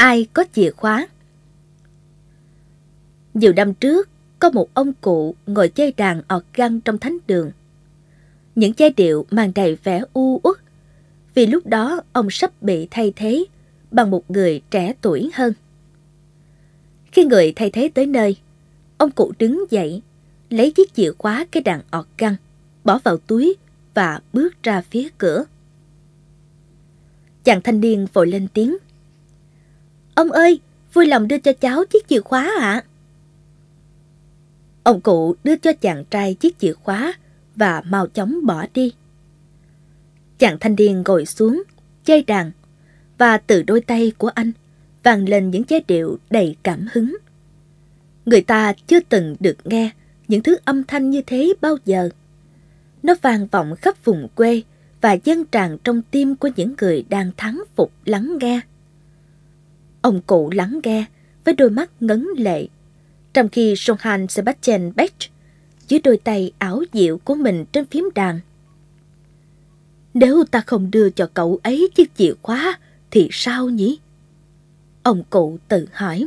Ai có chìa khóa? Nhiều năm trước, có một ông cụ ngồi chơi đàn organ trong thánh đường. Những giai điệu mang đầy vẻ u uất, vì lúc đó ông sắp bị thay thế bằng một người trẻ tuổi hơn. Khi người thay thế tới nơi, ông cụ đứng dậy, lấy chiếc chìa khóa cái đàn organ, bỏ vào túi và bước ra phía cửa. Chàng thanh niên vội lên tiếng: "Ông ơi, vui lòng đưa cho cháu chiếc chìa khóa ạ." Ông cụ đưa cho chàng trai chiếc chìa khóa và mau chóng bỏ đi. Chàng thanh niên ngồi xuống, chơi đàn, và từ đôi tay của anh vang lên những giai điệu đầy cảm hứng. Người ta chưa từng được nghe những thứ âm thanh như thế bao giờ. Nó vang vọng khắp vùng quê và dâng tràn trong tim của những người đang thán phục lắng nghe. Ông cụ lắng nghe với đôi mắt ngấn lệ, trong khi Johann Sebastian Bach dưới đôi tay ảo diệu của mình trên phím đàn. Nếu ta không đưa cho cậu ấy chiếc chìa khóa thì sao nhỉ? Ông cụ tự hỏi.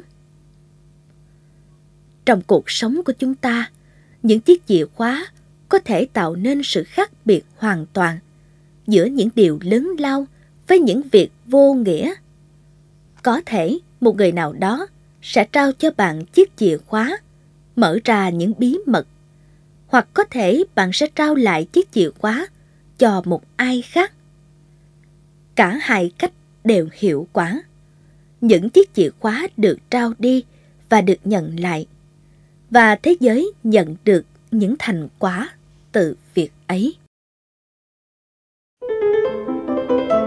Trong cuộc sống của chúng ta, những chiếc chìa khóa có thể tạo nên sự khác biệt hoàn toàn giữa những điều lớn lao với những việc vô nghĩa. Có thể một người nào đó sẽ trao cho bạn chiếc chìa khóa, mở ra những bí mật, hoặc có thể bạn sẽ trao lại chiếc chìa khóa cho một ai khác. Cả hai cách đều hiệu quả. Những chiếc chìa khóa được trao đi và được nhận lại, và thế giới nhận được những thành quả từ việc ấy.